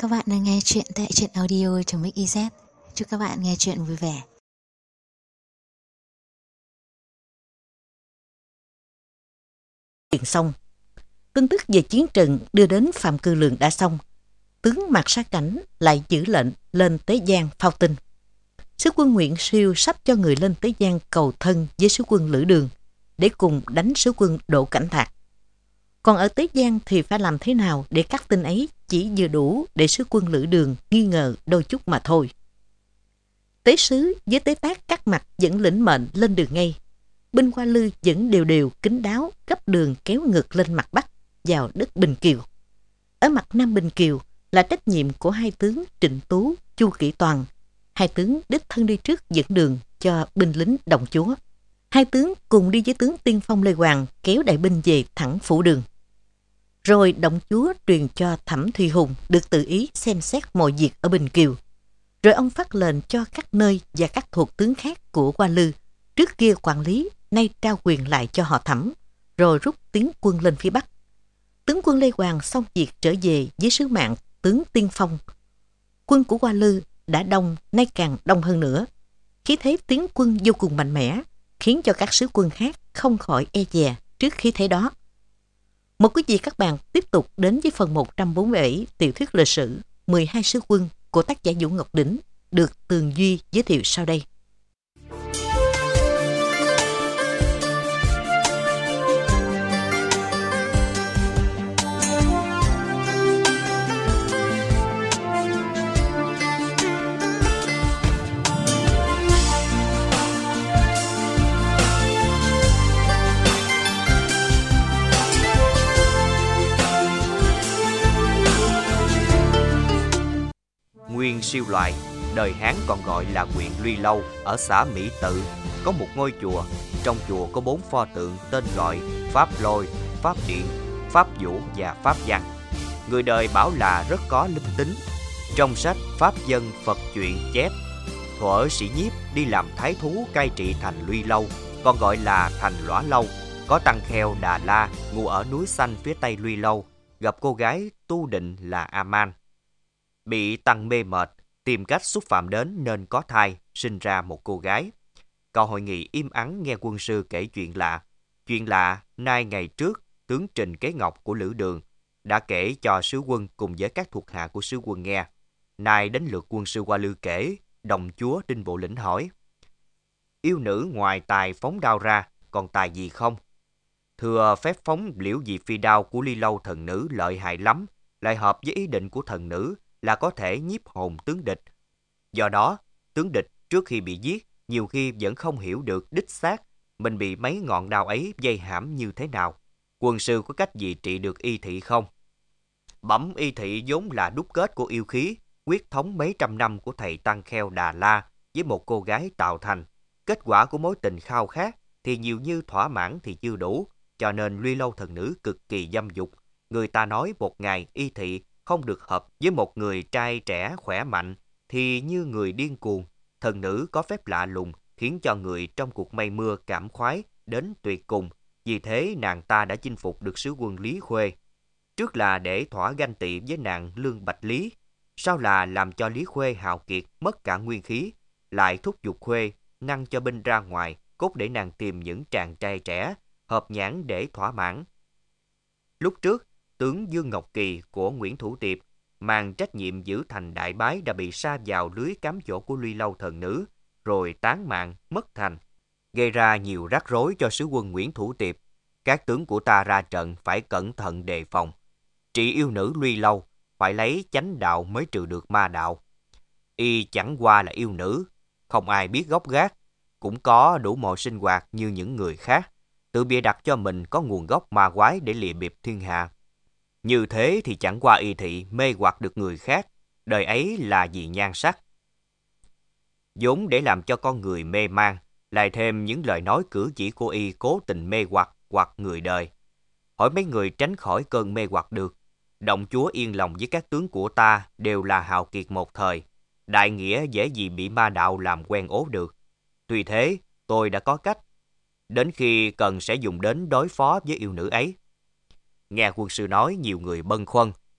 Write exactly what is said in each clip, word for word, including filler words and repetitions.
các bạn đang nghe chuyện tại truyện audio.mix.iz. Chúc các bạn nghe chuyện vui vẻ. Chuyện xong, tin tức về chiến trận đưa đến Phạm Cư Lượng đã xong. Tướng Mạc Sát Cảnh lại giữ lệnh lên Tế Giang phao tin. Sứ quân Nguyễn Siêu sắp cho người lên Tế Giang cầu thân với sứ quân Lữ Đường để cùng đánh sứ quân Đỗ Cảnh Thạc. Còn ở Tế Giang thì phải làm thế nào để các tin ấy chỉ vừa đủ để sứ quân Lữ Đường nghi ngờ đôi chút mà thôi. Tế sứ với tế tác các mặt vẫn lĩnh mệnh lên đường ngay. Binh Hoa Lư vẫn đều đều kín đáo gấp đường kéo ngược lên mặt Bắc vào đất Bình Kiều. Ở mặt Nam Bình Kiều là trách nhiệm của hai tướng Trịnh Tú, Chu Kỷ Toàn. Hai tướng đích thân đi trước dẫn đường cho binh lính Đồng Chúa. Hai tướng cùng đi với tướng tiên phong Lê Hoàng kéo đại binh về thẳng Phủ Đường. Rồi Đồng Chúa truyền cho Thẩm Thùy Hùng được tự ý xem xét mọi việc ở Bình Kiều. Rồi ông phát lệnh cho các nơi và các thuộc tướng khác của Hoa Lư trước kia quản lý, nay trao quyền lại cho họ Thẩm, rồi rút tiến quân lên phía Bắc. Tướng quân Lê Hoàng xong việc trở về với sứ mạng tướng tiên phong. Quân của Hoa Lư đã đông, nay càng đông hơn nữa. Khí thế tiến quân vô cùng mạnh mẽ, khiến cho các sứ quân khác không khỏi e dè trước khí thế đó. Một quý vị các bạn tiếp tục đến với phần một trăm bốn mươi bảy tiểu thuyết lịch sử mười hai sứ quân của tác giả Vũ Ngọc Đỉnh được Tường Duy giới thiệu sau đây. Nguyên Siêu Loại, đời Hán còn gọi là huyện Luy Lâu, ở xã Mỹ Tự, có một ngôi chùa. Trong chùa có bốn pho tượng tên gọi Pháp Lôi, Pháp Điện, Pháp Vũ và Pháp Văn. Người đời bảo là rất có linh tính. Trong sách Pháp Dân Phật Truyện chép, thuở Sĩ Nhiếp đi làm thái thú cai trị thành Luy Lâu, còn gọi là thành Lõa Lâu, có tăng kheo Đà La ngụ ở núi xanh phía tây Luy Lâu, gặp cô gái tu định là A-man. Bị tăng mê mệt, tìm cách xúc phạm đến nên có thai, sinh ra một cô gái. Cậu hội nghị im ắng nghe quân sư kể chuyện lạ. Chuyện lạ, nay ngày trước, tướng Trình Kế Ngọc của Lữ Đường đã kể cho sứ quân cùng với các thuộc hạ của sứ quân nghe. Nay đến lượt quân sư Hoa Lư kể, Đồng Chúa Đinh Bộ Lĩnh hỏi: Yêu nữ ngoài tài phóng đao ra, còn tài gì không? Thưa, phép phóng liễu dị phi đao của Ly Lâu thần nữ lợi hại lắm, lại hợp với ý định của thần nữ là có thể nhiếp hồn tướng địch. Do đó, tướng địch trước khi bị giết, nhiều khi vẫn không hiểu được đích xác mình bị mấy ngọn đao ấy dây hãm như thế nào. Quân sư có cách gì trị được y thị không? Bẩm, y thị vốn là đúc kết của yêu khí, quyết thống mấy trăm năm của thầy Tăng Kheo Đà La với một cô gái tạo thành. Kết quả của mối tình khao khát thì nhiều như thỏa mãn thì chưa đủ, cho nên Luy Lâu thần nữ cực kỳ dâm dục. Người ta nói một ngày y thị không được hợp với một người trai trẻ khỏe mạnh thì như người điên cuồng. Thần nữ có phép lạ lùng khiến cho người trong cuộc mây mưa cảm khoái đến tuyệt cùng. Vì thế nàng ta đã chinh phục được sứ quân Lý Khuê. Trước là để thỏa ganh tị với nàng Lương Bạch Lý, sau là làm cho Lý Khuê hào kiệt mất cả nguyên khí, lại thúc giục Khuê ngăn cho binh ra ngoài, cốt để nàng tìm những chàng trai trẻ hợp nhãn để thỏa mãn. Lúc trước, tướng Dương Ngọc Kỳ của Nguyễn Thủ Tiệp mang trách nhiệm giữ thành Đại Bái đã bị sa vào lưới cám dỗ của Luy Lâu thần nữ, rồi tán mạng mất thành, gây ra nhiều rắc rối cho sứ quân Nguyễn Thủ Tiệp. Các tướng của ta ra trận phải cẩn thận đề phòng. Trị yêu nữ Luy Lâu phải lấy chánh đạo mới trừ được ma đạo. Y chẳng qua là yêu nữ, không ai biết gốc gác, cũng có đủ mọi sinh hoạt như những người khác, tự bịa đặt cho mình có nguồn gốc ma quái để lìa bịp thiên hạ. Như thế thì chẳng qua y thị mê hoặc được người khác, đời ấy là gì nhan sắc. Vốn để làm cho con người mê man, lại thêm những lời nói cử chỉ của y cố tình mê hoặc hoặc người đời. Hỏi mấy người tránh khỏi cơn mê hoặc được. Động chúa yên lòng với các tướng của ta đều là hào kiệt một thời. Đại nghĩa dễ gì bị ma đạo làm quen ố được. Tuy thế, tôi đã có cách. Đến khi cần sẽ dùng đến đối phó với yêu nữ ấy. Nghe quân sư nói, nhiều người bâng khuâng.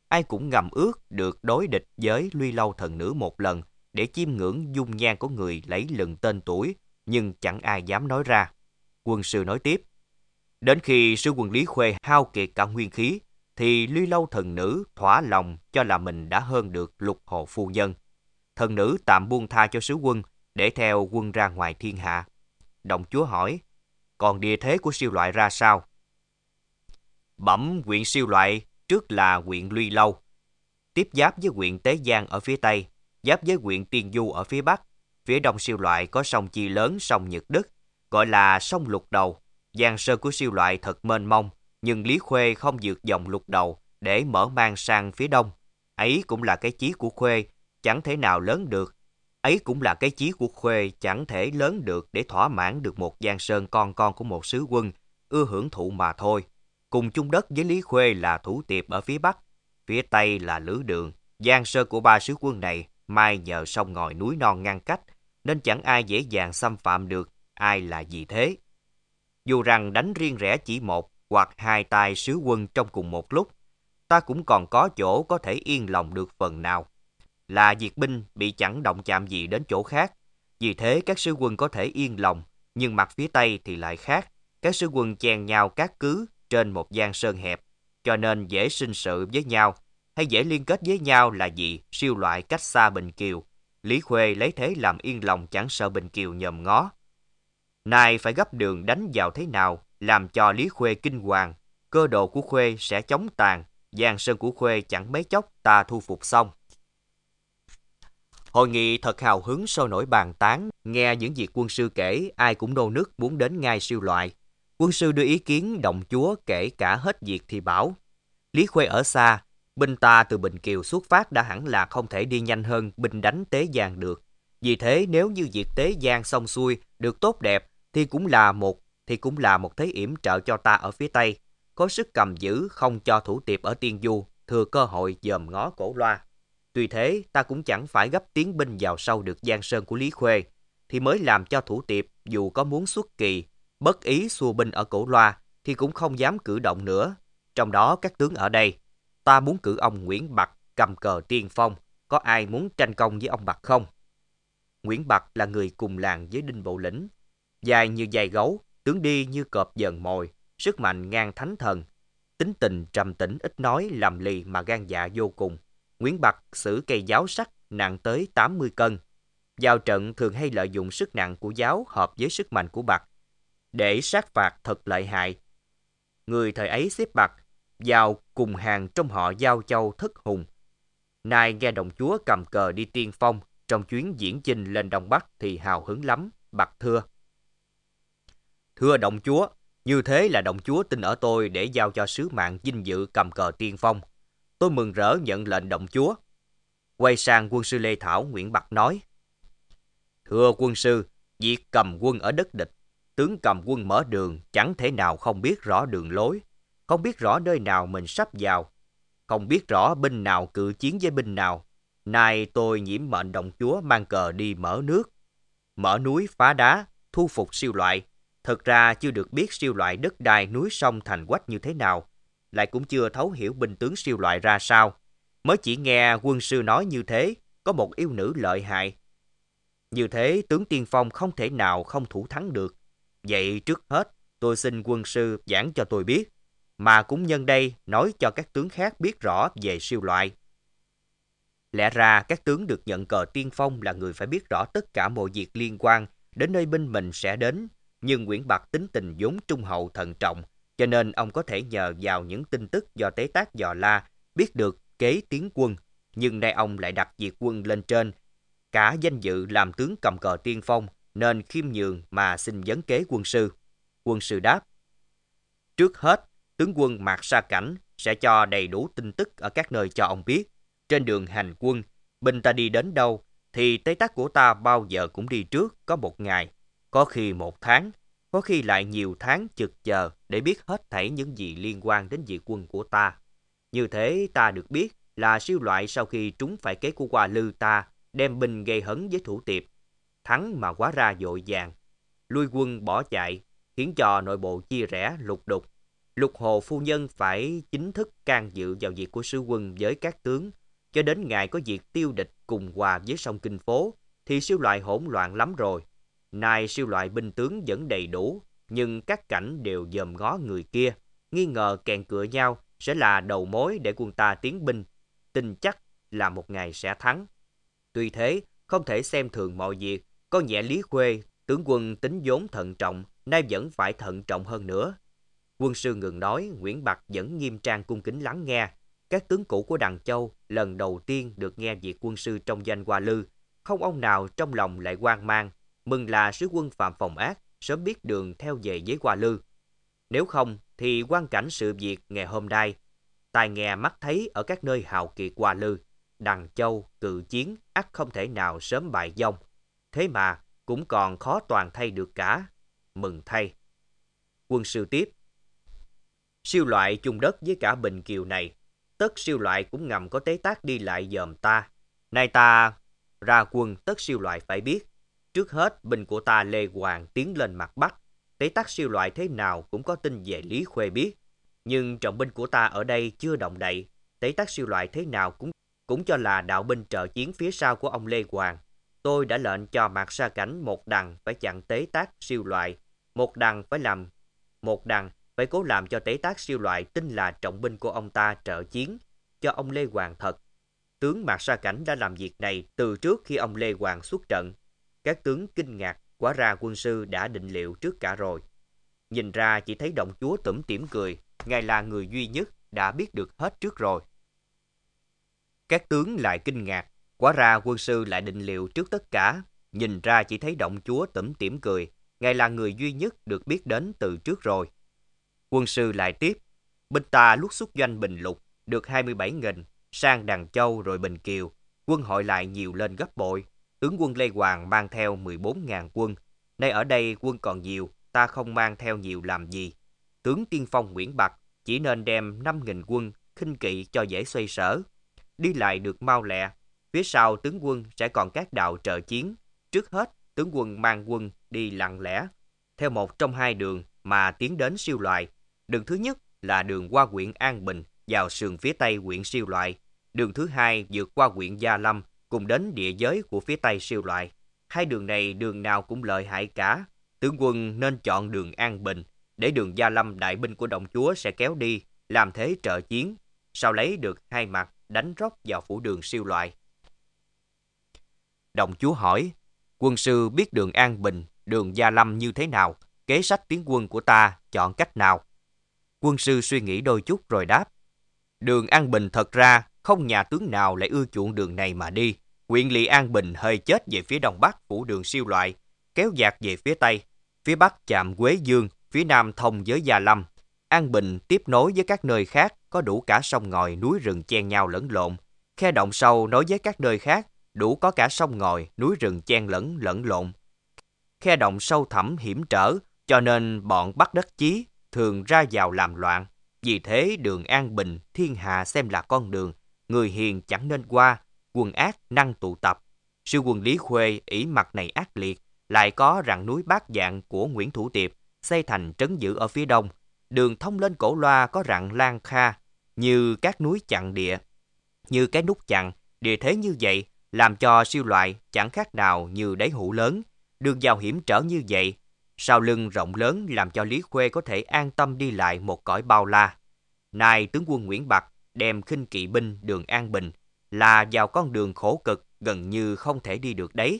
ai cũng ngầm ước được đối địch với Luy Lâu thần nữ một lần để chiêm ngưỡng dung nhan của người lấy lừng tên tuổi, nhưng chẳng ai dám nói ra. Quân sư nói tiếp, đến khi sứ quân Lý Khuê hao kiệt cả nguyên khí, thì Luy Lâu thần nữ thỏa lòng cho là mình đã hơn được Lục Hồ phu nhân. Thần nữ tạm buông tha cho sứ quân để theo quân ra ngoài thiên hạ. Đồng chúa hỏi, còn địa thế của siêu loại ra sao? Bẩm huyện siêu loại trước là huyện Luy Lâu, tiếp giáp với huyện Tế Giang ở phía tây, giáp với huyện Tiên Du ở phía bắc. Phía đông siêu loại có sông Chi lớn, sông Nhật Đức, gọi là sông Lục Đầu. Giang sơn của siêu loại thật mênh mông, nhưng Lý Khuê không vượt dòng Lục Đầu để mở mang sang phía đông. Ấy cũng là cái chí của Khuê, chẳng thể nào lớn được. Ấy cũng là cái chí của Khuê chẳng thể lớn được để thỏa mãn được một giang sơn con con của một sứ quân, ưa hưởng thụ mà thôi. Cùng chung đất với Lý Khuê là Thủ Tiệp ở phía bắc, phía tây là Lữ Đường. Giang sơn của ba sứ quân này mai nhờ sông ngòi núi non ngăn cách, nên chẳng ai dễ dàng xâm phạm được ai là gì thế. Dù rằng đánh riêng rẽ chỉ một hoặc hai tay sứ quân trong cùng một lúc, ta cũng còn có chỗ có thể yên lòng được phần nào, là diệt binh bị chẳng động chạm gì đến chỗ khác. Vì thế các sứ quân có thể yên lòng, nhưng mặt phía tây thì lại khác. Các sứ quân chen nhau cát cứ trên một giang sơn hẹp, cho nên dễ sinh sự với nhau, hay dễ liên kết với nhau là vì siêu loại cách xa Bình Kiều. Lý Khuê lấy thế làm yên lòng, chẳng sợ Bình Kiều nhòm ngó. Nay phải gấp đường đánh vào thế nào, làm cho Lý Khuê kinh hoàng. Cơ đồ của Khuê sẽ chống tàn, giang sơn của Khuê chẳng mấy chốc ta thu phục xong. Hội nghị thật hào hứng sôi nổi bàn tán, nghe những việc quân sư kể, ai cũng nô nức muốn đến ngay siêu loại. Quân sư đưa ý kiến động chúa kể cả hết việc thì bảo, Lý Khuê ở xa, binh ta từ Bình Kiều xuất phát đã hẳn là không thể đi nhanh hơn binh đánh Tế Giang được. Vì thế nếu như việc Tế Giang xong xuôi được tốt đẹp thì cũng là một thì cũng là một thế yểm trợ cho ta ở phía tây, có sức cầm giữ không cho Thủ Tiệp ở Tiên Du thừa cơ hội dòm ngó Cổ Loa. Tuy thế ta cũng chẳng phải gấp tiến binh vào sâu được giang sơn của Lý Khuê, thì mới làm cho Thủ Tiệp dù có muốn xuất kỳ, bất ý xua binh ở Cổ Loa thì cũng không dám cử động nữa. Trong đó các tướng ở đây, ta muốn cử ông Nguyễn Bặt cầm cờ tiên phong, có ai muốn tranh công với ông Bặt không? Nguyễn Bặt là người cùng làng với Đinh Bộ Lĩnh, dài như dày gấu, tướng đi như cọp dần mồi, sức mạnh ngang thánh thần, tính tình trầm tĩnh ít nói, làm lì mà gan dạ vô cùng. Nguyễn Bặt sử cây giáo sắt nặng tới tám mươi cân. Vào trận thường hay lợi dụng sức nặng của giáo hợp với sức mạnh của Bặt để sát phạt thật lợi hại. Người thời ấy xếp Bặt vào cùng hàng trong họ Giao Châu Thất Hùng. Nay nghe đồng chúa cầm cờ đi tiên phong trong chuyến diễn chinh lên Đông Bắc thì hào hứng lắm. Bặt thưa: Thưa đồng chúa, như thế là đồng chúa tin ở tôi để giao cho sứ mạng vinh dự cầm cờ tiên phong. Tôi mừng rỡ nhận lệnh đồng chúa. Quay sang quân sư Lê Thảo, Nguyễn Bặt nói: Thưa quân sư, việc cầm quân ở đất địch, tướng cầm quân mở đường chẳng thể nào không biết rõ đường lối, không biết rõ nơi nào mình sắp vào, không biết rõ binh nào cự chiến với binh nào. Nay tôi nhiễm mệnh đồng chúa mang cờ đi mở nước, mở núi phá đá, thu phục siêu loại. Thật ra chưa được biết siêu loại đất đai núi sông thành quách như thế nào, lại cũng chưa thấu hiểu binh tướng siêu loại ra sao. Mới chỉ nghe quân sư nói như thế, có một yêu nữ lợi hại. Như thế tướng tiên phong không thể nào không thủ thắng được. Vậy trước hết tôi xin quân sư giảng cho tôi biết, mà cũng nhân đây nói cho các tướng khác biết rõ về siêu loại. Lẽ ra các tướng được nhận cờ tiên phong là người phải biết rõ tất cả mọi việc liên quan đến nơi binh mình sẽ đến. Nhưng Nguyễn Bặt tính tình vốn trung hậu thận trọng, cho nên ông có thể nhờ vào những tin tức do tế tác dò la biết được kế tiến quân. Nhưng nay ông lại đặt việc quân lên trên cả danh dự làm tướng cầm cờ tiên phong, nên khiêm nhường mà xin vấn kế quân sư. Quân sư đáp: Trước hết, tướng quân Mạc Sa Cảnh sẽ cho đầy đủ tin tức ở các nơi cho ông biết. Trên đường hành quân, binh ta đi đến đâu, thì tế tác của ta bao giờ cũng đi trước có một ngày, có khi một tháng, có khi lại nhiều tháng chực chờ để biết hết thảy những gì liên quan đến việc quân của ta. Như thế ta được biết là siêu loại sau khi trúng phải kế của Hoa Lư ta đem binh gây hấn với Thủ Tiệp, thắng mà quá ra vội vàng, lui quân bỏ chạy, khiến cho nội bộ chia rẽ lục đục. Lục Hồ phu nhân phải chính thức can dự vào việc của sư quân với các tướng, cho đến ngày có việc tiêu địch cùng hòa với sông Kinh Phố, thì siêu loại hỗn loạn lắm rồi. Nay siêu loại binh tướng vẫn đầy đủ, nhưng các cảnh đều dòm ngó người kia, nghi ngờ kèn cựa nhau sẽ là đầu mối để quân ta tiến binh, tin chắc là một ngày sẽ thắng. Tuy thế, không thể xem thường mọi việc, con nhẹ Lý Khuê, tướng quân tính vốn thận trọng, nay vẫn phải thận trọng hơn nữa. Quân sư ngừng nói, Nguyễn Bạc vẫn nghiêm trang cung kính lắng nghe. Các tướng cũ của Đằng Châu lần đầu tiên được nghe việc quân sư trong danh Hoa Lư, không ông nào trong lòng lại hoang mang, mừng là sứ quân Phạm Phòng Ác sớm biết đường theo về với Hoa Lư. Nếu không thì quan cảnh sự việc ngày hôm nay, tai nghe mắt thấy ở các nơi hào kiệt Hoa Lư, Đằng Châu cự chiến ắt không thể nào sớm bại vong. Thế mà cũng còn khó toàn thay được cả. Mừng thay. Quân sư tiếp. Siêu loại chung đất với cả Bình Kiều này, tất siêu loại cũng ngầm có tế tác đi lại dòm ta. Nay ta ra quân, tất siêu loại phải biết. Trước hết binh của ta Lê Hoàng tiến lên mặt Bắc, tế tác siêu loại thế nào cũng có tin về Lý Khuê biết. Nhưng trọng binh của ta ở đây chưa động đậy, tế tác siêu loại thế nào cũng cũng cho là đạo binh trợ chiến phía sau của ông Lê Hoàng. Tôi đã lệnh cho Mạc Sa Cảnh một đằng phải chặn tế tác siêu loại, một đằng phải làm một đằng phải cố làm cho tế tác siêu loại tin là trọng binh của ông ta trợ chiến cho ông Lê Hoàng thật. Tướng Mạc Sa Cảnh đã làm việc này từ trước khi ông Lê Hoàng xuất trận. Các tướng kinh ngạc, quả ra quân sư đã định liệu trước cả rồi. Nhìn ra chỉ thấy Động Chúa tủm tỉm cười, ngài là người duy nhất đã biết được hết trước rồi. Các tướng lại kinh ngạc, quả ra quân sư lại định liệu trước tất cả. Nhìn ra chỉ thấy Động Chúa tủm tỉm cười, ngài là người duy nhất được biết đến từ trước rồi. Quân sư lại tiếp, binh ta lúc xuất doanh Bình Lục được hai mươi bảy nghìn, sang Đằng Châu rồi Bình Kiều, quân hội lại nhiều lên gấp bội. Tướng quân Lê Hoàng mang theo mười bốn nghìn quân, nay ở đây quân còn nhiều, ta không mang theo nhiều làm gì. Tướng tiên phong Nguyễn Bạc chỉ nên đem năm nghìn quân, khinh kỵ cho dễ xoay sở, đi lại được mau lẹ. Phía sau tướng quân sẽ còn các đạo trợ chiến. Trước hết, tướng quân mang quân đi lặng lẽ, theo một trong hai đường mà tiến đến siêu loại. Đường thứ nhất là đường qua huyện An Bình, vào sườn phía tây huyện siêu loại. Đường thứ hai vượt qua huyện Gia Lâm, cùng đến địa giới của phía tây siêu loại. Hai đường này đường nào cũng lợi hại cả. Tướng quân nên chọn đường An Bình, để đường Gia Lâm đại binh của Động Chúa sẽ kéo đi, làm thế trợ chiến, sau lấy được hai mặt đánh róc vào phủ đường siêu loại. Động Chúa hỏi, quân sư biết đường An Bình, đường Gia Lâm như thế nào, kế sách tiến quân của ta chọn cách nào? Quân sư suy nghĩ đôi chút rồi đáp, đường An Bình thật ra không nhà tướng nào lại ưa chuộng đường này mà đi. Huyện lỵ An Bình hơi chết về phía đông bắc phủ đường siêu loại, kéo dạt về phía tây, phía bắc chạm Quế Dương, phía nam thông với Gia Lâm. An Bình tiếp nối với các nơi khác có đủ cả sông ngòi, núi rừng chen nhau lẫn lộn. Khe động sâu nối với các nơi khác đủ có cả sông ngòi, núi rừng chen lẫn lẫn lộn. Khe động sâu thẳm hiểm trở, cho nên bọn Bắc Đắc Chí thường ra vào làm loạn. Vì thế đường An Bình thiên hạ xem là con đường, người hiền chẳng nên qua, quân ác năng tụ tập. Sư quân Lý Khuê ỷ mặt này ác liệt, lại có rặng núi Bát Dạng của Nguyễn Thủ Tiệp xây thành trấn giữ ở phía đông. Đường thông lên Cổ Loa có rặng Lan Kha, như các núi chặn địa, như cái nút chặn, địa thế như vậy làm cho siêu loại chẳng khác nào như đáy hũ lớn. Đường vào hiểm trở như vậy, sau lưng rộng lớn làm cho Lý Khuê có thể an tâm đi lại một cõi bao la. Nay tướng quân Nguyễn Bạc đem khinh kỵ binh đường An Bình là vào con đường khổ cực gần như không thể đi được đấy.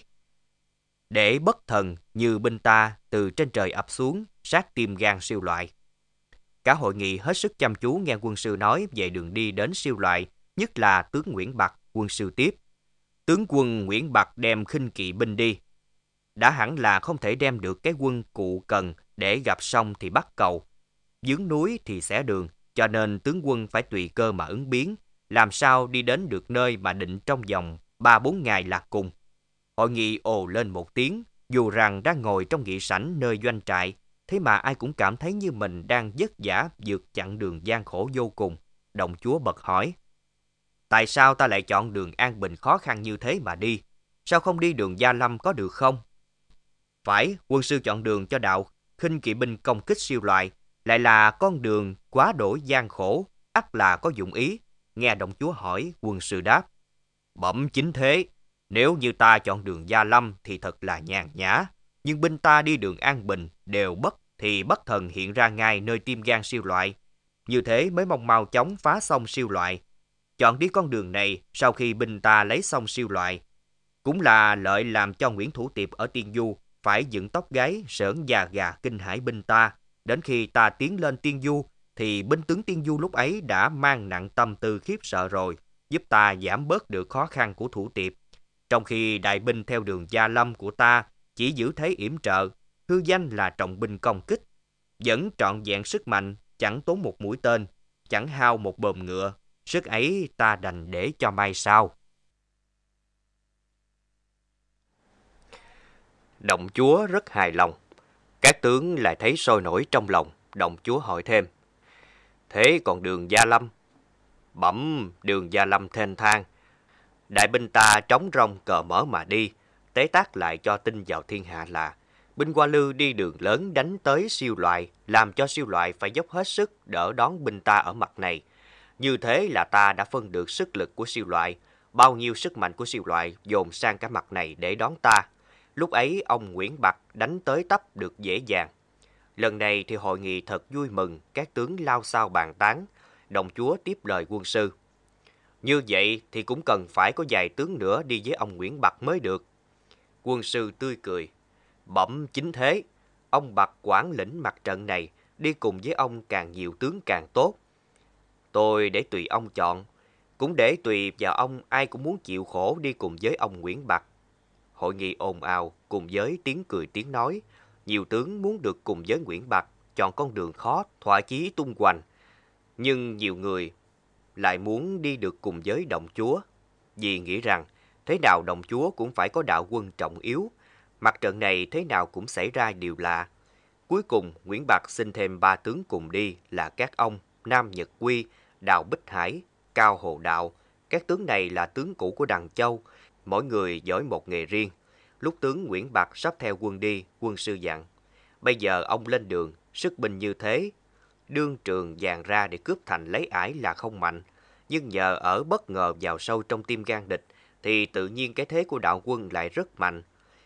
Để bất thần như binh ta từ trên trời ập xuống, sát tim gan siêu loại. Cả hội nghị hết sức chăm chú nghe quân sư nói về đường đi đến siêu loại, nhất là tướng Nguyễn Bạc. Quân sư tiếp, tướng quân Nguyễn Bạc đem khinh kỵ binh đi, đã hẳn là không thể đem được cái quân cụ cần để gặp sông thì bắt cầu, vướng núi thì xẻ đường, cho nên tướng quân phải tùy cơ mà ứng biến, làm sao đi đến được nơi mà định trong vòng ba bốn ngày là cùng. Hội nghị ồ lên một tiếng, dù rằng đang ngồi trong nghị sảnh nơi doanh trại, thế mà ai cũng cảm thấy như mình đang vất vả vượt chặng đường gian khổ vô cùng. Động Chúa bật hỏi, tại sao ta lại chọn đường An Bình khó khăn như thế mà đi? Sao không đi đường Gia Lâm có được không? Phải, quân sư chọn đường cho đạo khinh kỵ binh công kích siêu loại lại là con đường quá đỗi gian khổ, ắt là có dụng ý. Nghe đồng chúa hỏi, quân sư đáp: Bẩm chính thế, nếu như ta chọn đường Gia Lâm thì thật là nhàn nhã, nhưng binh ta đi đường An Bình đều bất thì bất thần hiện ra ngay nơi tim gan siêu loại. Như thế mới mong mau chóng phá xong siêu loại. Chọn đi con đường này sau khi binh ta lấy xong siêu loại, cũng là lợi làm cho Nguyễn Thủ Tiệp ở Tiên Du phải dựng tóc gáy, sởn da gà kinh hãi binh ta. Đến khi ta tiến lên Tiên Du thì binh tướng Tiên Du lúc ấy đã mang nặng tâm tư khiếp sợ rồi, giúp ta giảm bớt được khó khăn của Thủ Tiệp. Trong khi đại binh theo đường Gia Lâm của ta chỉ giữ thế yểm trợ, hư danh là trọng binh công kích, vẫn trọn vẹn sức mạnh, chẳng tốn một mũi tên, chẳng hao một bờm ngựa. Sức ấy ta đành để cho mai sau. Động chúa rất hài lòng. Các tướng lại thấy sôi nổi trong lòng. Động chúa hỏi thêm: Thế còn đường Gia Lâm? Bẩm, đường Gia Lâm thênh thang. Đại binh ta trống rông cờ mở mà đi, tế tác lại cho tin vào thiên hạ là binh Hoa Lư đi đường lớn đánh tới siêu loại, làm cho siêu loại phải dốc hết sức đỡ đón binh ta ở mặt này. Như thế là ta đã phân được sức lực của siêu loại, bao nhiêu sức mạnh của siêu loại dồn sang cả mặt này để đón ta. Lúc ấy ông Nguyễn Bạc đánh tới tấp được dễ dàng. Lần này thì hội nghị thật vui mừng, các tướng lao xao bàn tán. Đồng chúa tiếp lời quân sư: Như vậy thì cũng cần phải có vài tướng nữa đi với ông Nguyễn Bạc mới được. Quân sư tươi cười: Bẩm chính thế, ông Bạc quản lĩnh mặt trận này, đi cùng với ông càng nhiều tướng càng tốt. Tôi để tùy ông chọn, cũng để tùy vào ông ai cũng muốn chịu khổ đi cùng với ông Nguyễn Bạc. Hội nghị ồn ào cùng với tiếng cười tiếng nói. Nhiều tướng muốn được cùng với Nguyễn Bạc chọn con đường khó, thỏa chí tung hoành. Nhưng nhiều người lại muốn đi được cùng với đồng chúa, vì nghĩ rằng thế nào đồng chúa cũng phải có đạo quân trọng yếu. Mặt trận này thế nào cũng xảy ra điều lạ. Cuối cùng Nguyễn Bạc xin thêm ba tướng cùng đi là các ông Nam Nhật Quy, Đào Bích Hải, Cao Hồ Đạo. Các tướng này là tướng cũ của Đằng Châu, mỗi người giỏi một nghề riêng. Lúc tướng Nguyễn Bạc sắp theo quân đi, quân sư dặn: Bây giờ ông lên đường, sức binh như thế, đương trường dàn ra để cướp thành lấy ải là không mạnh. Nhưng nhờ ở bất ngờ vào sâu trong tim gan địch, thì tự nhiên cái thế của đạo quân lại rất mạnh.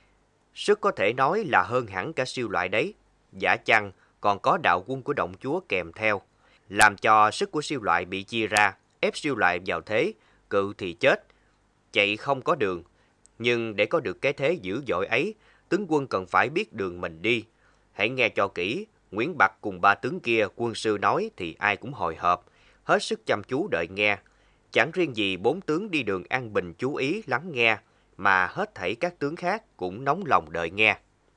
Sức có thể nói là hơn hẳn cả siêu loại đấy. Giả chăng còn có đạo quân của động chúa kèm theo, làm cho sức của siêu loại bị chia ra, ép siêu loại vào thế, cự thì chết, chạy không có đường. Nhưng để có được cái thế dữ dội ấy, tướng quân cần phải biết đường mình đi. Hãy nghe cho kỹ, Nguyễn Bạc cùng ba tướng kia quân sư nói thì ai cũng hồi hộp, hết sức chăm chú đợi nghe. Chẳng riêng gì bốn tướng đi đường An Bình chú ý lắng nghe, mà hết thảy các tướng khác cũng nóng lòng đợi nghe.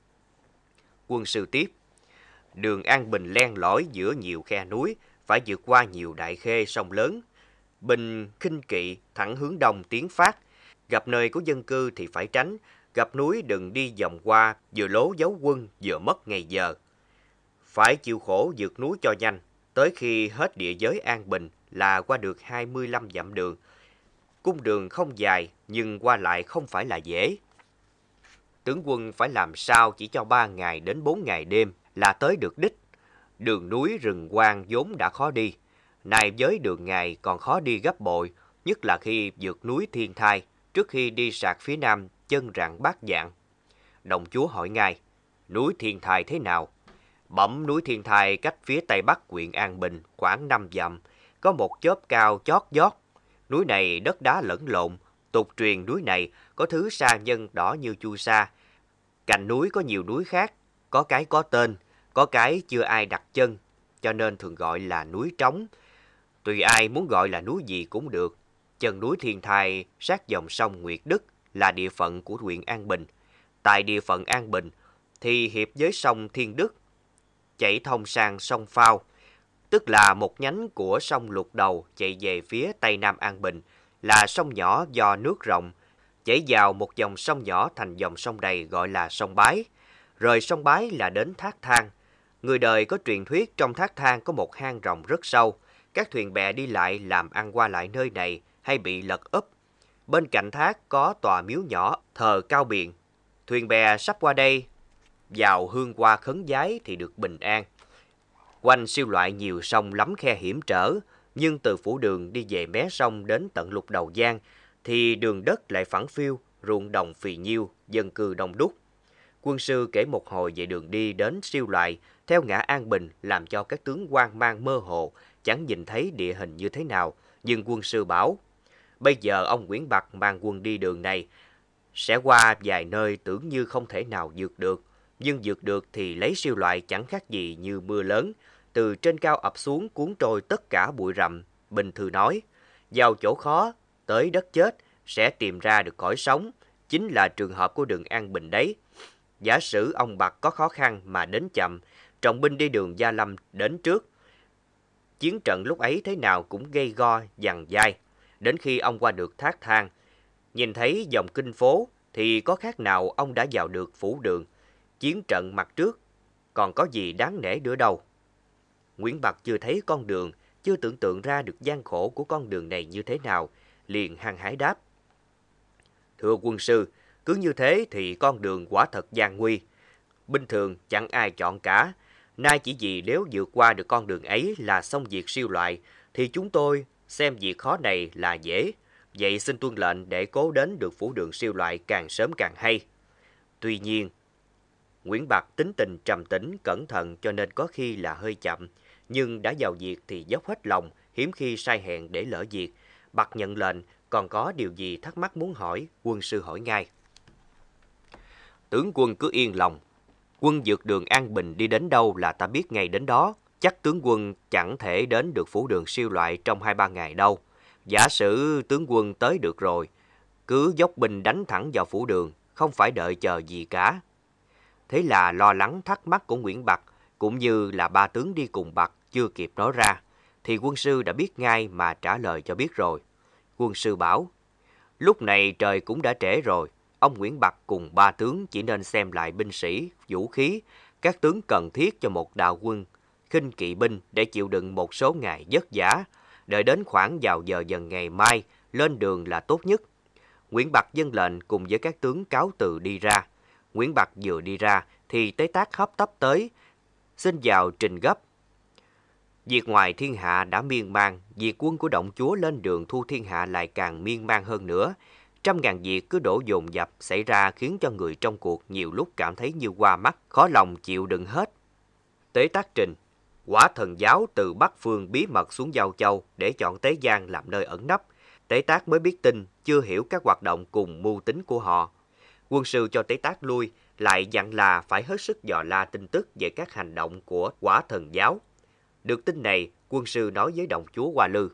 Quân sư tiếp: Đường An Bình len lỏi giữa nhiều khe núi, phải vượt qua nhiều đại khê sông lớn. Binh khinh kỵ thẳng hướng đông tiến phát, gặp nơi có dân cư thì phải tránh, gặp núi đừng đi vòng qua, vừa lố giấu quân vừa mất ngày giờ. Phải chịu khổ vượt núi cho nhanh, tới khi hết địa giới An Bình là qua được hai mươi lăm dặm đường. Cung đường không dài nhưng qua lại không phải là dễ. Tướng quân phải làm sao chỉ cho ba ngày đến bốn ngày đêm là tới được đích. Đường núi rừng quang vốn đã khó đi, nay với đường ngày còn khó đi gấp bội, nhất là khi vượt núi Thiên Thai, trước khi đi sạc phía nam chân rặng bát dạng. Đồng chúa hỏi ngay: Núi Thiên Thai thế nào? Bẩm, núi Thiên Thai cách phía tây bắc huyện An Bình khoảng năm dặm, có một chóp cao chót vót. Núi này đất đá lẫn lộn, tục truyền núi này có thứ sa nhân đỏ như chu sa. Cạnh núi có nhiều núi khác, có cái có tên, có cái chưa ai đặt chân, cho nên thường gọi là núi trống. Tùy ai muốn gọi là núi gì cũng được. Chân núi Thiên Thai sát dòng sông Nguyệt Đức là địa phận của huyện An Bình. Tại địa phận An Bình thì hiệp với sông Thiên Đức, chảy thông sang sông Phao, tức là một nhánh của sông Lục Đầu chạy về phía tây nam An Bình, là sông nhỏ do nước rộng, chảy vào một dòng sông nhỏ thành dòng sông đầy gọi là sông Bái. Rời sông Bái là đến Thác Thang. Người đời có truyền thuyết trong Thác Thang có một hang rộng rất sâu, các thuyền bè đi lại làm ăn qua lại nơi này hay bị lật úp. Bên cạnh thác có tòa miếu nhỏ thờ Cao Biện. Thuyền bè sắp qua đây vào hương hoa khấn vái thì được bình an. Quanh Siêu Loại nhiều sông lắm khe hiểm trở, nhưng từ Phủ Đường đi về mé sông đến tận Lục Đầu Giang thì đường đất lại phẳng phiu, ruộng đồng phì nhiêu, dân cư đông đúc. Quân sư kể một hồi về đường đi đến Siêu Loại theo ngã An Bình làm cho các tướng hoang mang mơ hồ, chẳng nhìn thấy địa hình như thế nào. Nhưng quân sư bảo, bây giờ ông Nguyễn Bặt mang quân đi đường này, sẽ qua vài nơi tưởng như không thể nào vượt được. Nhưng vượt được thì lấy Siêu Loại chẳng khác gì như mưa lớn, từ trên cao ập xuống cuốn trôi tất cả bụi rậm. Bình Thư nói, vào chỗ khó, tới đất chết, sẽ tìm ra được cõi sống, chính là trường hợp của đường An Bình đấy. Giả sử ông Bặt có khó khăn mà đến chậm, trọng binh đi đường Gia Lâm đến trước. Chiến trận lúc ấy thế nào cũng gây go, dằn dai. Đến khi ông qua được Thác Thang, nhìn thấy dòng kinh phố, thì có khác nào ông đã vào được Phủ Đường. Chiến trận mặt trước, còn có gì đáng nể nữa đâu. Nguyễn Bặt chưa thấy con đường, chưa tưởng tượng ra được gian khổ của con đường này như thế nào, liền hăng hái đáp. Thưa quân sư, cứ như thế thì con đường quả thật gian nguy. Bình thường chẳng ai chọn cả. Nay chỉ vì nếu vượt qua được con đường ấy là xong việc Siêu Loại, thì chúng tôi xem việc khó này là dễ. Vậy xin tuân lệnh để cố đến được Phủ Đường Siêu Loại càng sớm càng hay. Tuy nhiên, Nguyễn Bặt tính tình trầm tĩnh, cẩn thận cho nên có khi là hơi chậm. Nhưng đã vào việc thì dốc hết lòng, hiếm khi sai hẹn để lỡ việc. Bặt nhận lệnh, còn có điều gì thắc mắc muốn hỏi, quân sư hỏi ngay. Tướng quân cứ yên lòng. Quân vượt đường An Bình đi đến đâu là ta biết ngay đến đó. Chắc tướng quân chẳng thể đến được Phủ Đường Siêu Loại trong hai ba ngày đâu. Giả sử tướng quân tới được rồi, cứ dốc binh đánh thẳng vào Phủ Đường, không phải đợi chờ gì cả. Thế là lo lắng thắc mắc của Nguyễn Bặt, cũng như là ba tướng đi cùng Bặt chưa kịp nói ra, thì quân sư đã biết ngay mà trả lời cho biết rồi. Quân sư bảo, lúc này trời cũng đã trễ rồi, ông Nguyễn Bặt cùng ba tướng chỉ nên xem lại binh sĩ, vũ khí, các tướng cần thiết cho một đạo quân, khinh kỵ binh để chịu đựng một số ngày vất vả, đợi đến khoảng vào giờ dần ngày mai, lên đường là tốt nhất. Nguyễn Bặt dâng lệnh cùng với các tướng cáo từ đi ra. Nguyễn Bặt vừa đi ra thì Tế Tác hấp tấp tới, xin vào trình gấp. Việc ngoài thiên hạ đã miên man, việc quân của Động Chúa lên đường thu thiên hạ lại càng miên man hơn nữa. Trăm ngàn việc cứ đổ dồn dập xảy ra khiến cho người trong cuộc nhiều lúc cảm thấy như qua mắt, khó lòng chịu đựng hết. Tế Tác trình, Quả Thần Giáo từ Bắc Phương bí mật xuống Giao Châu để chọn Tế Giang làm nơi ẩn nấp. Tế Tác mới biết tin, chưa hiểu các hoạt động cùng mưu tính của họ. Quân sư cho Tế Tác lui, lại dặn là phải hết sức dò la tin tức về các hành động của Quả Thần Giáo. Được tin này, quân sư nói với Động Chúa Hoa Lư.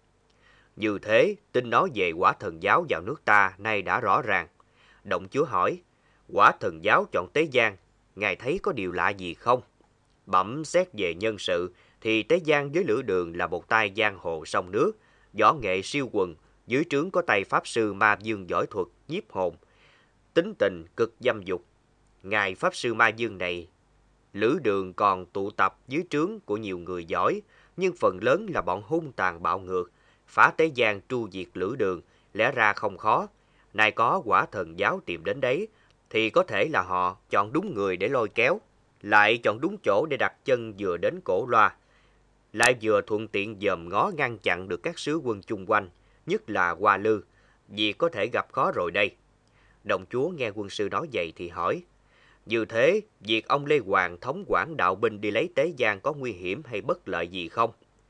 Như thế, tin nói về Quả Thần Giáo vào nước ta nay đã rõ ràng. Động Chúa hỏi, Quả Thần Giáo chọn Tế Giang, ngài thấy có điều lạ gì không? Bẩm xét về nhân sự, thì Tế Giang với Lữ Đường là một tay giang hồ sông nước, võ nghệ siêu quần, dưới trướng có tay pháp sư Ma Dương giỏi thuật, nhiếp hồn, tính tình cực dâm dục. Ngài pháp sư Ma Dương này, Lữ Đường còn tụ tập dưới trướng của nhiều người giỏi, nhưng phần lớn là bọn hung tàn bạo ngược. Phá Tế Giang tru diệt Lữ Đường, lẽ ra không khó. Nay có Quả Thần Giáo tìm đến đấy, thì có thể là họ chọn đúng người để lôi kéo, lại chọn đúng chỗ để đặt chân vừa đến Cổ Loa, lại vừa thuận tiện dòm ngó ngăn chặn được các sứ quân chung quanh, nhất là Hoa Lư. Việc có thể gặp khó rồi đây. Động Chúa nghe quân sư nói vậy thì hỏi, như thế, việc ông Lê Hoàng thống quản đạo binh đi lấy Tế Giang có nguy hiểm hay bất lợi gì không?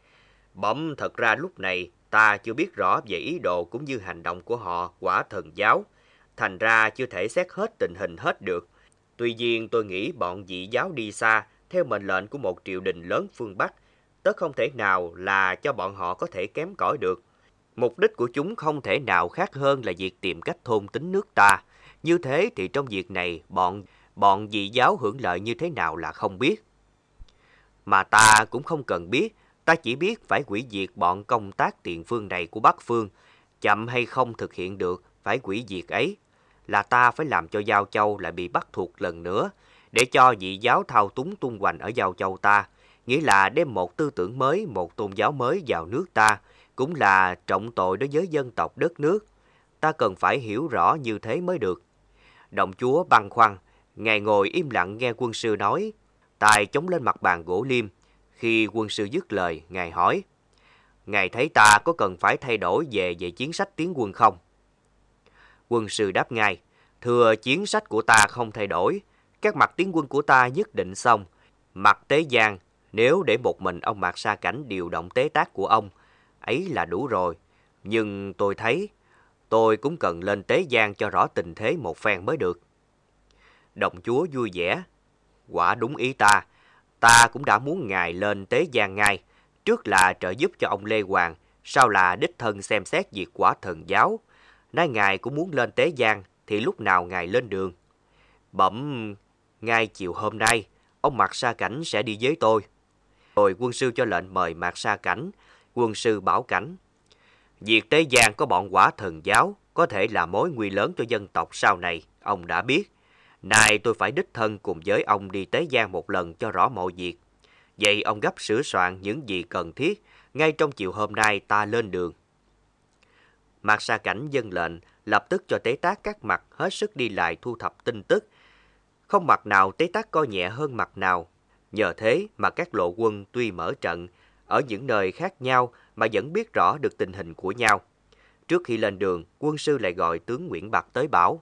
Bẩm thật ra lúc này, ta chưa biết rõ về ý đồ cũng như hành động của họ, Quả Thần Giáo. Thành ra chưa thể xét hết tình hình hết được. Tuy nhiên tôi nghĩ bọn dị giáo đi xa, theo mệnh lệnh của một triều đình lớn phương Bắc, tất không thể nào là cho bọn họ có thể kém cỏi được. Mục đích của chúng không thể nào khác hơn là việc tìm cách thôn tính nước ta. Như thế thì trong việc này, bọn bọn dị giáo hưởng lợi như thế nào là không biết. Mà ta cũng không cần biết, ta chỉ biết phải hủy diệt bọn công tác tiền phương này của Bắc Phương. Chậm hay không thực hiện được, phải hủy diệt ấy. Là ta phải làm cho Giao Châu lại bị bắt thuộc lần nữa, để cho dị giáo thao túng tung hoành ở Giao Châu ta. Nghĩa là đem một tư tưởng mới, một tôn giáo mới vào nước ta, cũng là trọng tội đối với dân tộc đất nước. Ta cần phải hiểu rõ như thế mới được. Động Chúa băn khoăn, ngài ngồi im lặng nghe quân sư nói, tài chống lên mặt bàn gỗ liêm, Khi quân sư dứt lời, ngài hỏi, ngài thấy ta có cần phải thay đổi về về chiến sách tiến quân không? Quân sư đáp ngay, thưa, chiến sách của ta không thay đổi, các mặt tiến quân của ta nhất định xong. Mặt Tế Giang, nếu để một mình ông Mạc Sa Cảnh điều động tế tác của ông, ấy là đủ rồi. Nhưng tôi thấy, tôi cũng cần lên Tế Giang cho rõ tình thế một phen mới được. Đồng chúa vui vẻ, quả đúng ý ta, ta cũng đã muốn ngài lên Tế Giang ngay, trước là trợ giúp cho ông Lê Hoàng, sau là đích thân xem xét việc quả thần giáo. Nay ngài cũng muốn lên Tế Giang, thì lúc nào ngài lên đường? Bẩm, ngay chiều hôm nay, ông Mạc Sa Cảnh sẽ đi với tôi. Rồi quân sư cho lệnh mời Mạc Sa Cảnh. Quân sư bảo Cảnh, việc Tế Giang có bọn quả thần giáo có thể là mối nguy lớn cho dân tộc sau này, ông đã biết. Nay tôi phải đích thân cùng với ông đi Tế Giang một lần cho rõ mọi việc. Vậy ông gấp sửa soạn những gì cần thiết, ngay trong chiều hôm nay ta lên đường. Mạc Sa Cảnh vâng lệnh, lập tức cho tế tác các mặt hết sức đi lại thu thập tin tức. Không mặt nào tế tác coi nhẹ hơn mặt nào. Nhờ thế mà các lộ quân tuy mở trận ở những nơi khác nhau mà vẫn biết rõ được tình hình của nhau. Trước khi lên đường, quân sư lại gọi tướng Nguyễn Bạc tới bảo,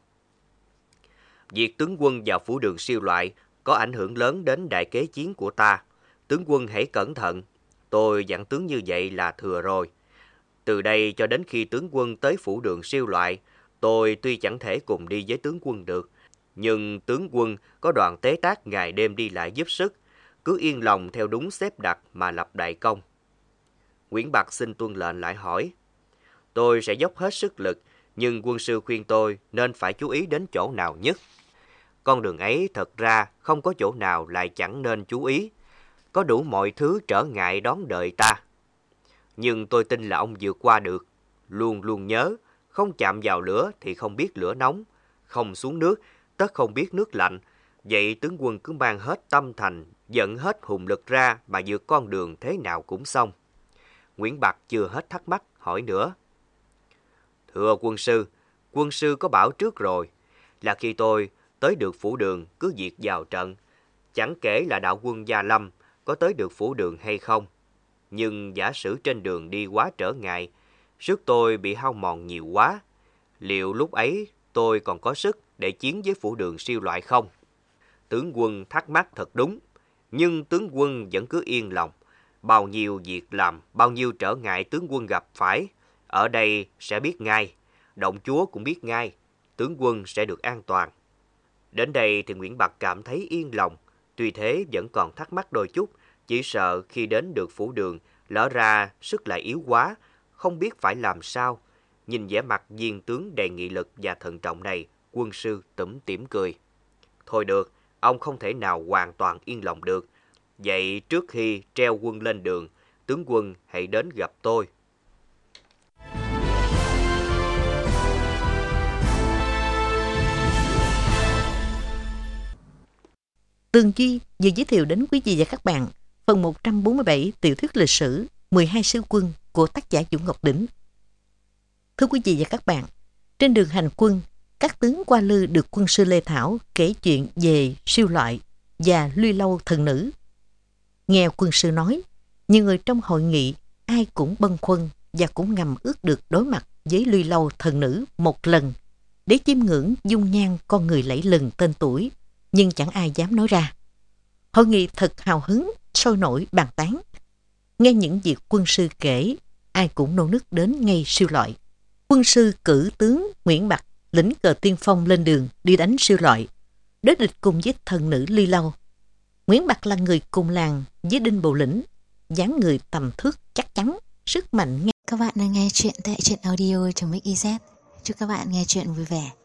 việc tướng quân vào phủ Đường Siêu Loại có ảnh hưởng lớn đến đại kế chiến của ta. Tướng quân hãy cẩn thận. Tôi dặn tướng như vậy là thừa rồi. Từ đây cho đến khi tướng quân tới phủ Đường Siêu Loại, tôi tuy chẳng thể cùng đi với tướng quân được, nhưng tướng quân có đoàn tế tác ngày đêm đi lại giúp sức, cứ yên lòng theo đúng xếp đặt mà lập đại công. Nguyễn Bạc xin tuân lệnh lại hỏi, tôi sẽ dốc hết sức lực, nhưng quân sư khuyên tôi nên phải chú ý đến chỗ nào nhất? Con đường ấy thật ra không có chỗ nào lại chẳng nên chú ý, có đủ mọi thứ trở ngại đón đợi ta. Nhưng tôi tin là ông vượt qua được. Luôn luôn nhớ, không chạm vào lửa thì không biết lửa nóng, không xuống nước, tất không biết nước lạnh. Vậy tướng quân cứ mang hết tâm thành, dẫn hết hùng lực ra mà vượt con đường thế nào cũng xong. Nguyễn Bạc chưa hết thắc mắc, hỏi nữa. Thưa quân sư, quân sư có bảo trước rồi, là khi tôi tới được phủ Đường cứ việc vào trận, chẳng kể là đạo quân Gia Lâm có tới được phủ Đường hay không. Nhưng giả sử trên đường đi quá trở ngại, sức tôi bị hao mòn nhiều quá, liệu lúc ấy tôi còn có sức để chiến với phủ Đường Siêu Loại không? Tướng quân thắc mắc thật đúng, nhưng tướng quân vẫn cứ yên lòng. Bao nhiêu việc làm, bao nhiêu trở ngại tướng quân gặp phải, ở đây sẽ biết ngay, động chúa cũng biết ngay, tướng quân sẽ được an toàn. Đến đây thì Nguyễn Bạc cảm thấy yên lòng, tuy thế vẫn còn thắc mắc đôi chút, chỉ sợ khi đến được phủ Đường, lỡ ra sức lại yếu quá, không biết phải làm sao. Nhìn vẻ mặt viên tướng đầy nghị lực và thận trọng này, quân sư tủm tỉm cười. Thôi được, ông không thể nào hoàn toàn yên lòng được. Vậy trước khi treo quân lên đường, tướng quân hãy đến gặp tôi. Tường Duy vừa giới thiệu đến quý vị và các bạn phần một trăm bốn mươi bảy tiểu thuyết lịch sử mười hai sư quân của tác giả Vũ Ngọc Đỉnh. Thưa quý vị và các bạn, trên đường hành quân, các tướng qua lư được quân sư Lê Thảo kể chuyện về Siêu Loại và Luy Lâu thần nữ. Nghe quân sư nói, nhiều người trong hội nghị ai cũng bâng khuâng và cũng ngầm ước được đối mặt với Luy Lâu thần nữ một lần để chiêm ngưỡng dung nhan con người lẫy lừng tên tuổi, nhưng chẳng ai dám nói ra. Hội nghị thật hào hứng, sôi nổi bàn tán. Nghe những việc quân sư kể, ai cũng nô nức đến ngay Siêu Loại. Quân sư cử tướng Nguyễn Bạc lĩnh cờ tiên phong lên đường đi đánh Siêu Loại, đối địch cùng với thần nữ Luy Lâu. Nguyễn Bạc là người cùng làng với Đinh Bộ Lĩnh, dáng người tầm thước chắc chắn, sức mạnh. Các bạn đang nghe chuyện tại truyện audio.mixyz. Chúc các bạn nghe chuyện vui vẻ.